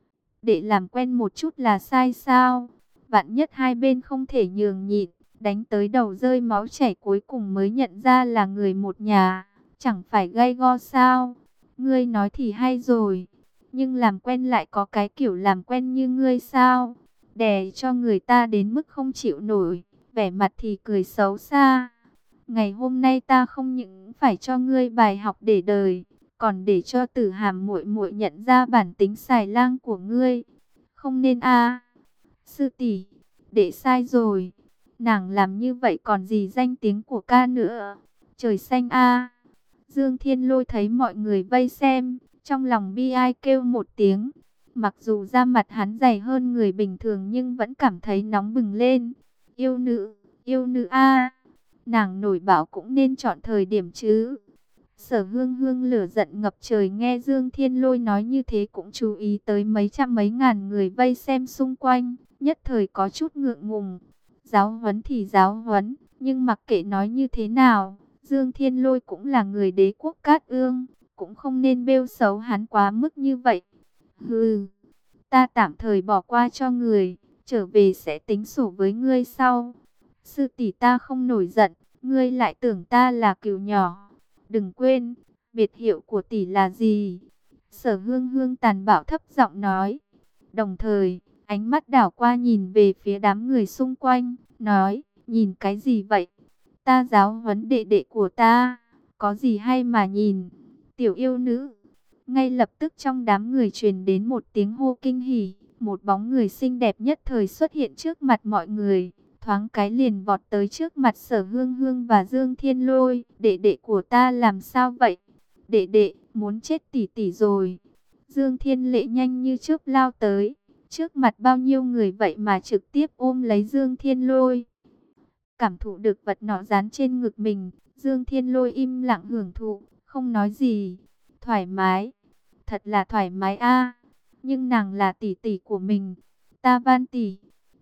Đệ làm quen một chút là sai sao? Vạn nhất hai bên không thể nhường nhịn, đánh tới đầu rơi máu chảy cuối cùng mới nhận ra là người một nhà, chẳng phải gay go sao? Ngươi nói thì hay rồi, nhưng làm quen lại có cái kiểu làm quen như ngươi sao? Đè cho người ta đến mức không chịu nổi, vẻ mặt thì cười xấu xa. Ngày hôm nay ta không những phải cho ngươi bài học để đời, còn để cho Tử Hàm muội muội nhận ra bản tính xài lang của ngươi. Không nên a. Sư tỷ, đệ sai rồi. Nàng làm như vậy còn gì danh tiếng của ca nữa. Trời xanh a. Dương Thiên Lôi thấy mọi người vây xem, trong lòng bi ai kêu một tiếng. Mặc dù da mặt hắn dày hơn người bình thường nhưng vẫn cảm thấy nóng bừng lên. Yêu nữ, yêu nữ a. Nàng nổi bão cũng nên chọn thời điểm chứ. Sở Hương Hương lửa giận ngập trời nghe Dương Thiên Lôi nói như thế cũng chú ý tới mấy trăm mấy ngàn người vây xem xung quanh, nhất thời có chút ngượng ngùng. Giáo huấn thì giáo huấn, nhưng mặc kệ nói như thế nào, Dương Thiên Lôi cũng là người đế quốc Cát Ương, cũng không nên bêu xấu hắn quá mức như vậy. Hừ, ta tạm thời bỏ qua cho người, trở về sẽ tính sổ với ngươi sau. Sư tỷ ta không nổi giận, ngươi lại tưởng ta là cừu nhỏ. Đừng quên, biệt hiệu của tỷ là gì? Sở Hương Hương tàn bạo thấp giọng nói. Đồng thời, ánh mắt đảo qua nhìn về phía đám người xung quanh, nói, nhìn cái gì vậy? Ta giáo huấn đệ đệ của ta, có gì hay mà nhìn? Tiểu yêu nữ. Ngay lập tức trong đám người truyền đến một tiếng hô kinh hỉ, một bóng người xinh đẹp nhất thời xuất hiện trước mặt mọi người. Thoáng cái liền vọt tới trước mặt Sở Hương Hương và Dương Thiên Lôi. Đệ đệ của ta làm sao vậy? Đệ đệ, muốn chết tỷ tỷ rồi. Dương Thiên Lệ nhanh như chớp lao tới. Trước mặt bao nhiêu người vậy mà trực tiếp ôm lấy Dương Thiên Lôi. Cảm thụ được vật nọ dán trên ngực mình, Dương Thiên Lôi im lặng hưởng thụ, không nói gì. Thoải mái, thật là thoải mái a. Nhưng nàng là tỷ tỷ của mình. Ta van tỷ.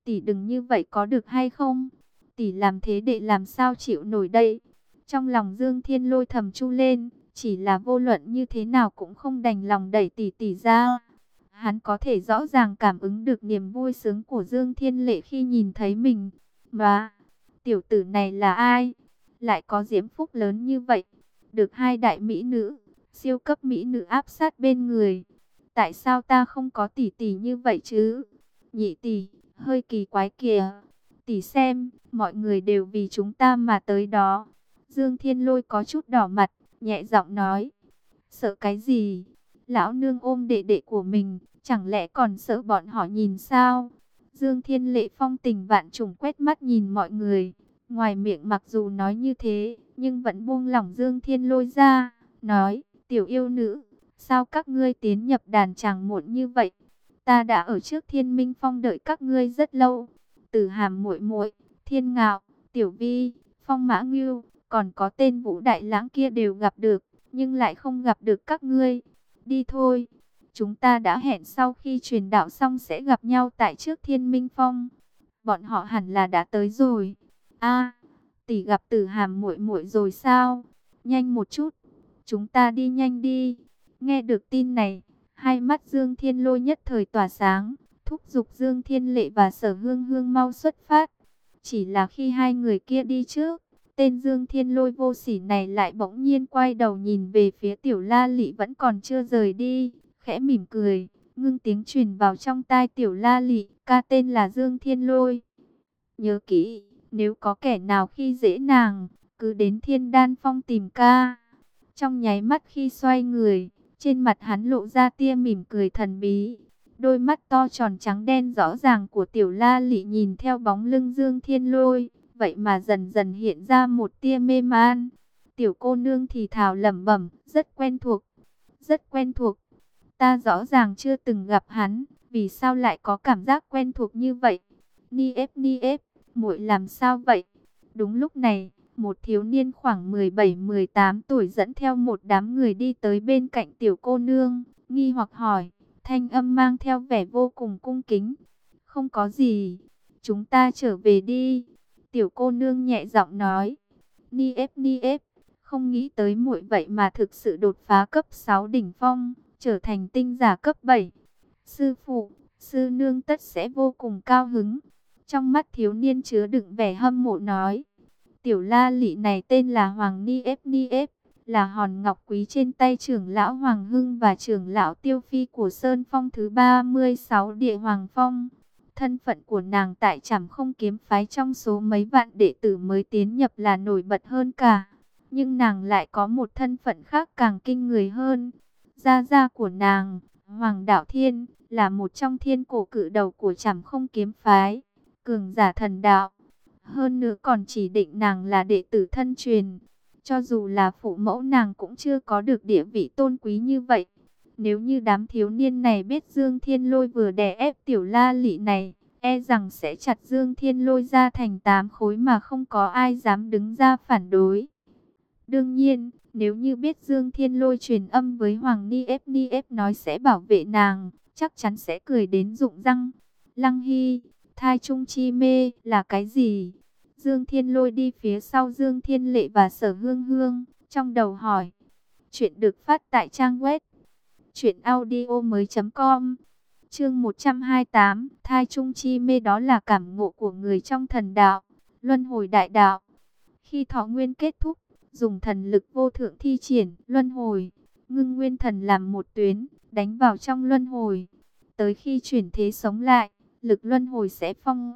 tỷ đừng như vậy có được hay không? Tỷ làm thế đệ làm sao chịu nổi đây? Trong lòng Dương Thiên Lôi thầm chu lên, chỉ là vô luận như thế nào cũng không đành lòng đẩy tỷ tỷ ra. Hắn có thể rõ ràng cảm ứng được niềm vui sướng của Dương Thiên Lệ khi nhìn thấy mình. Mà, tiểu tử này là ai? Lại có diễm phúc lớn như vậy, được hai đại mỹ nữ, siêu cấp mỹ nữ áp sát bên người. Tại sao ta không có tỷ tỷ như vậy chứ? Nhị tỷ, hơi kỳ quái kìa. Tỷ xem, mọi người đều vì chúng ta mà tới đó. Dương Thiên Lôi có chút đỏ mặt, nhẹ giọng nói. Sợ cái gì? Lão nương ôm đệ đệ của mình, chẳng lẽ còn sợ bọn họ nhìn sao? Dương Thiên Lệ phong tình vạn trùng quét mắt nhìn mọi người. Ngoài miệng mặc dù nói như thế, nhưng vẫn buông lỏng Dương Thiên Lôi ra, nói, tiểu yêu nữ, sao các ngươi tiến nhập đàn tràng muộn như vậy? Ta đã ở trước Thiên Minh Phong đợi các ngươi rất lâu. Từ Hàm muội muội, Thiên Ngạo, Tiểu Vi, Phong Mã Ngưu, còn có tên Vũ Đại Lãng kia đều gặp được, nhưng lại không gặp được các ngươi. Đi thôi, chúng ta đã hẹn sau khi truyền đạo xong sẽ gặp nhau tại trước Thiên Minh Phong. Bọn họ hẳn là đã tới rồi. A, tỷ gặp Tử Hàm muội muội rồi sao? Nhanh một chút, chúng ta đi nhanh đi. Nghe được tin này, hai mắt Dương Thiên Lôi nhất thời tỏa sáng, thúc giục Dương Thiên Lệ và Sở Hương Hương mau xuất phát. Chỉ là khi hai người kia đi trước, tên Dương Thiên Lôi vô sỉ này lại bỗng nhiên quay đầu nhìn về phía Tiểu La Lị vẫn còn chưa rời đi, khẽ mỉm cười, ngưng tiếng truyền vào trong tai Tiểu La Lị, ca tên là Dương Thiên Lôi. Nhớ kỹ, nếu có kẻ nào khi dễ nàng, cứ đến Thiên Đan Phong tìm ca. Trong nháy mắt khi xoay người, trên mặt hắn lộ ra tia mỉm cười thần bí. Đôi mắt to tròn trắng đen rõ ràng của Tiểu La Lị nhìn theo bóng lưng Dương Thiên Lôi, vậy mà dần dần hiện ra một tia mê man. Tiểu cô nương thì thào lẩm bẩm, rất quen thuộc, rất quen thuộc. Ta rõ ràng chưa từng gặp hắn, vì sao lại có cảm giác quen thuộc như vậy? Ni ép ni ép, muội làm sao vậy? Đúng lúc này, một thiếu niên khoảng mười bảy mười tám tuổi dẫn theo một đám người đi tới bên cạnh tiểu cô nương, nghi hoặc hỏi, thanh âm mang theo vẻ vô cùng cung kính. Không có gì, chúng ta trở về đi. Tiểu cô nương nhẹ giọng nói. Ni ép ni ép, không nghĩ tới muội vậy mà thực sự đột phá cấp sáu đỉnh phong, trở thành tinh giả cấp bảy. Sư phụ, sư nương tất sẽ vô cùng cao hứng. Trong mắt thiếu niên chứa đựng vẻ hâm mộ nói. Tiểu La Lị này tên là Hoàng Ni ép ni ép, là hòn ngọc quý trên tay trưởng lão Hoàng Hưng và trưởng lão Tiêu Phi của Sơn Phong thứ ba mươi sáu Địa Hoàng Phong. Thân phận của nàng tại Trảm Không Kiếm phái trong số mấy vạn đệ tử mới tiến nhập là nổi bật hơn cả. Nhưng nàng lại có một thân phận khác càng kinh người hơn. Gia gia của nàng, Hoàng Đạo Thiên, là một trong thiên cổ cự đầu của Trảm Không Kiếm phái, cường giả thần đạo. Hơn nữa còn chỉ định nàng là đệ tử thân truyền. Cho dù là phụ mẫu nàng cũng chưa có được địa vị tôn quý như vậy. Nếu như đám thiếu niên này biết Dương Thiên Lôi vừa đè ép Tiểu La Lị này, e rằng sẽ chặt Dương Thiên Lôi ra thành tám khối mà không có ai dám đứng ra phản đối. Đương nhiên, nếu như biết Dương Thiên Lôi truyền âm với Hoàng Ni ép ni ép nói sẽ bảo vệ nàng, chắc chắn sẽ cười đến rụng răng. Lăng Hy, thai trung chi mê là cái gì? Dương Thiên Lôi đi phía sau Dương Thiên Lệ và Sở Hương Hương, trong đầu hỏi. Chuyện được phát tại trang web truyện audio mới chấm com. Chương một trăm hai mươi tám, thai trung chi mê đó là cảm ngộ của người trong thần đạo, luân hồi đại đạo. Khi thọ nguyên kết thúc, dùng thần lực vô thượng thi triển luân hồi, ngưng nguyên thần làm một tuyến, đánh vào trong luân hồi. Tới khi chuyển thế sống lại, lực luân hồi sẽ phong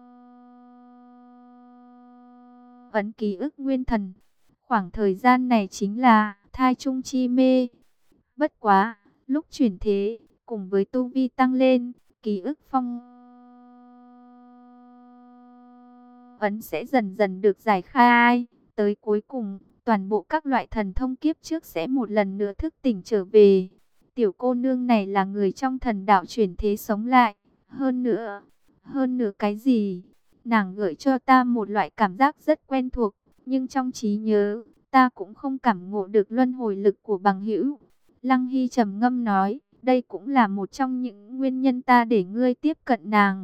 ấn ký ức nguyên thần. Khoảng thời gian này chính là thai trung chi mê. Bất quá, lúc chuyển thế, cùng với tu vi tăng lên, ký ức phong ấn sẽ dần dần được giải khai. Tới cuối cùng, toàn bộ các loại thần thông kiếp trước sẽ một lần nữa thức tỉnh trở về. Tiểu cô nương này là người trong thần đạo chuyển thế sống lại. Hơn nữa, hơn nữa cái gì? Nàng gợi cho ta một loại cảm giác rất quen thuộc, nhưng trong trí nhớ, ta cũng không cảm ngộ được luân hồi lực của bằng hữu. Lăng Hy trầm ngâm nói, đây cũng là một trong những nguyên nhân ta để ngươi tiếp cận nàng.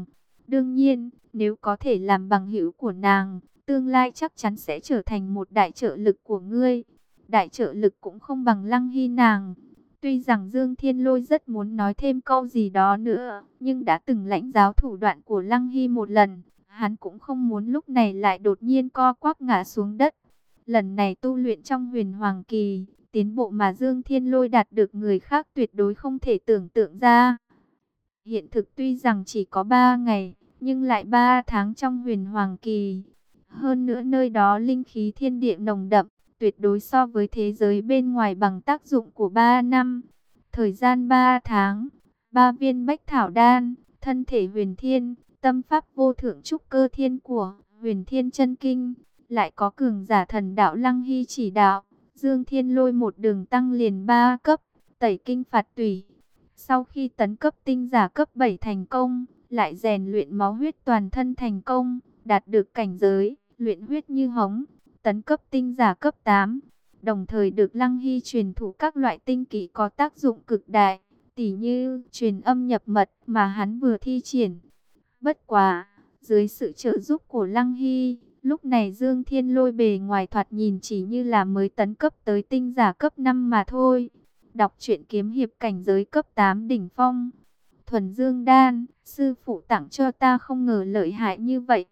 Đương nhiên, nếu có thể làm bằng hữu của nàng, tương lai chắc chắn sẽ trở thành một đại trợ lực của ngươi. Đại trợ lực cũng không bằng Lăng Hy nàng. Tuy rằng Dương Thiên Lôi rất muốn nói thêm câu gì đó nữa, nhưng đã từng lãnh giáo thủ đoạn của Lăng Hy một lần, hắn cũng không muốn lúc này lại đột nhiên co quắp ngã xuống đất. Lần này tu luyện trong Huyền Hoàng Kỳ, tiến bộ mà Dương Thiên Lôi đạt được người khác tuyệt đối không thể tưởng tượng ra. Hiện thực tuy rằng chỉ có ba ngày, nhưng lại ba tháng trong Huyền Hoàng Kỳ. Hơn nữa nơi đó linh khí thiên địa nồng đậm, tuyệt đối so với thế giới bên ngoài bằng tác dụng của ba năm. Thời gian ba tháng, ba viên bách thảo đan, thân thể huyền thiên, tâm pháp vô thượng trúc cơ thiên của Huyền Thiên Chân Kinh, lại có cường giả thần đạo Lăng Hy chỉ đạo, Dương Thiên Lôi một đường tăng liền ba cấp, tẩy kinh phạt tủy. Sau khi tấn cấp tinh giả cấp bảy thành công, lại rèn luyện máu huyết toàn thân thành công, đạt được cảnh giới luyện huyết như hống, tấn cấp tinh giả cấp tám. Đồng thời được Lăng Hy truyền thụ các loại tinh kỹ có tác dụng cực đại, tỉ như truyền âm nhập mật mà hắn vừa thi triển. Bất quá, dưới sự trợ giúp của Lăng Hy, lúc này Dương Thiên Lôi bề ngoài thoạt nhìn chỉ như là mới tấn cấp tới tinh giả cấp năm mà thôi. Đọc truyện kiếm hiệp cảnh giới cấp tám đỉnh phong. Thuần Dương Đan, sư phụ tặng cho ta không ngờ lợi hại như vậy.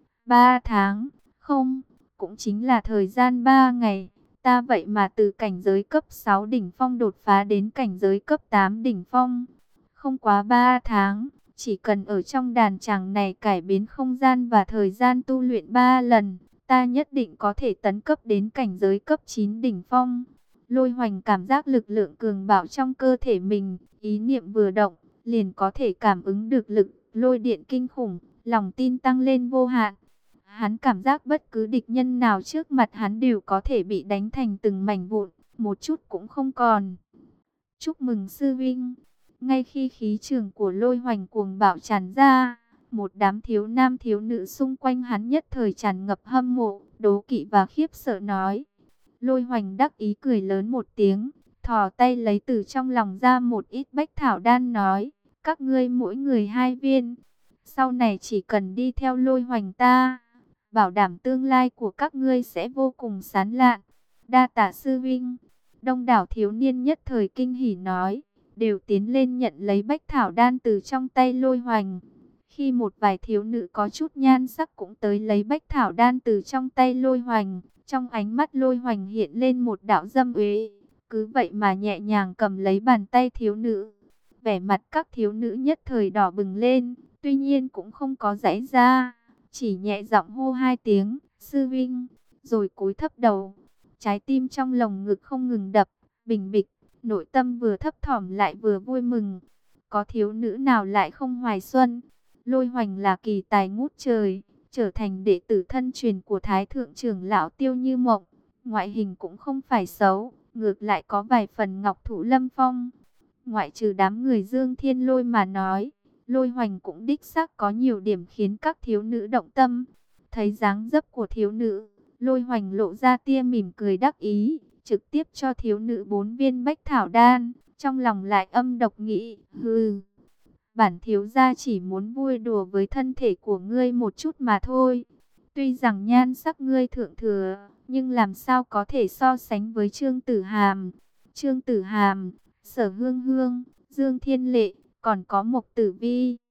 Ba tháng, không, cũng chính là thời gian ba ngày. Ta vậy mà từ cảnh giới cấp sáu đỉnh phong đột phá đến cảnh giới cấp tám đỉnh phong. Không quá ba tháng, chỉ cần ở trong đàn tràng này cải biến không gian và thời gian tu luyện ba lần, ta nhất định có thể tấn cấp đến cảnh giới cấp chín đỉnh phong. Lôi Hoành cảm giác lực lượng cường bạo trong cơ thể mình, ý niệm vừa động, liền có thể cảm ứng được lực lôi điện kinh khủng, lòng tin tăng lên vô hạn. Hắn cảm giác bất cứ địch nhân nào trước mặt hắn đều có thể bị đánh thành từng mảnh vụn, một chút cũng không còn. Chúc mừng sư vinh. Ngay khi khí trường của Lôi Hoành cuồng bạo tràn ra, một đám thiếu nam thiếu nữ xung quanh hắn nhất thời tràn ngập hâm mộ, đố kỵ và khiếp sợ nói. Lôi Hoành đắc ý cười lớn một tiếng, thò tay lấy từ trong lòng ra một ít bách thảo đan nói, các ngươi mỗi người hai viên. Sau này chỉ cần đi theo Lôi Hoành ta, bảo đảm tương lai của các ngươi sẽ vô cùng sáng lạn. Đa tạ sư vinh. Đông đảo thiếu niên nhất thời kinh hỉ nói, đều tiến lên nhận lấy bách thảo đan từ trong tay Lôi Hoành. Khi một vài thiếu nữ có chút nhan sắc cũng tới lấy bách thảo đan từ trong tay Lôi Hoành, trong ánh mắt Lôi Hoành hiện lên một đạo dâm uế, cứ vậy mà nhẹ nhàng cầm lấy bàn tay thiếu nữ. Vẻ mặt các thiếu nữ nhất thời đỏ bừng lên, tuy nhiên cũng không có giãy ra, chỉ nhẹ giọng hô hai tiếng, sư vinh, rồi cúi thấp đầu. Trái tim trong lồng ngực không ngừng đập, bình bịch, nội tâm vừa thấp thỏm lại vừa vui mừng. Có thiếu nữ nào lại không hoài xuân? Lôi Hoành là kỳ tài ngút trời, trở thành đệ tử thân truyền của Thái Thượng trưởng lão Tiêu Như Mộng. Ngoại hình cũng không phải xấu, ngược lại có vài phần ngọc thụ lâm phong. Ngoại trừ đám người Dương Thiên Lôi mà nói, Lôi Hoành cũng đích xác có nhiều điểm khiến các thiếu nữ động tâm. Thấy dáng dấp của thiếu nữ, Lôi Hoành lộ ra tia mỉm cười đắc ý, trực tiếp cho thiếu nữ bốn viên bách thảo đan, trong lòng lại âm độc nghĩ, hừ, bản thiếu gia chỉ muốn vui đùa với thân thể của ngươi một chút mà thôi. Tuy rằng nhan sắc ngươi thượng thừa, nhưng làm sao có thể so sánh với Trương Tử Hàm. Trương Tử Hàm, Sở Hương Hương, Dương Thiên Lệ, còn có Mộc Tử Vi.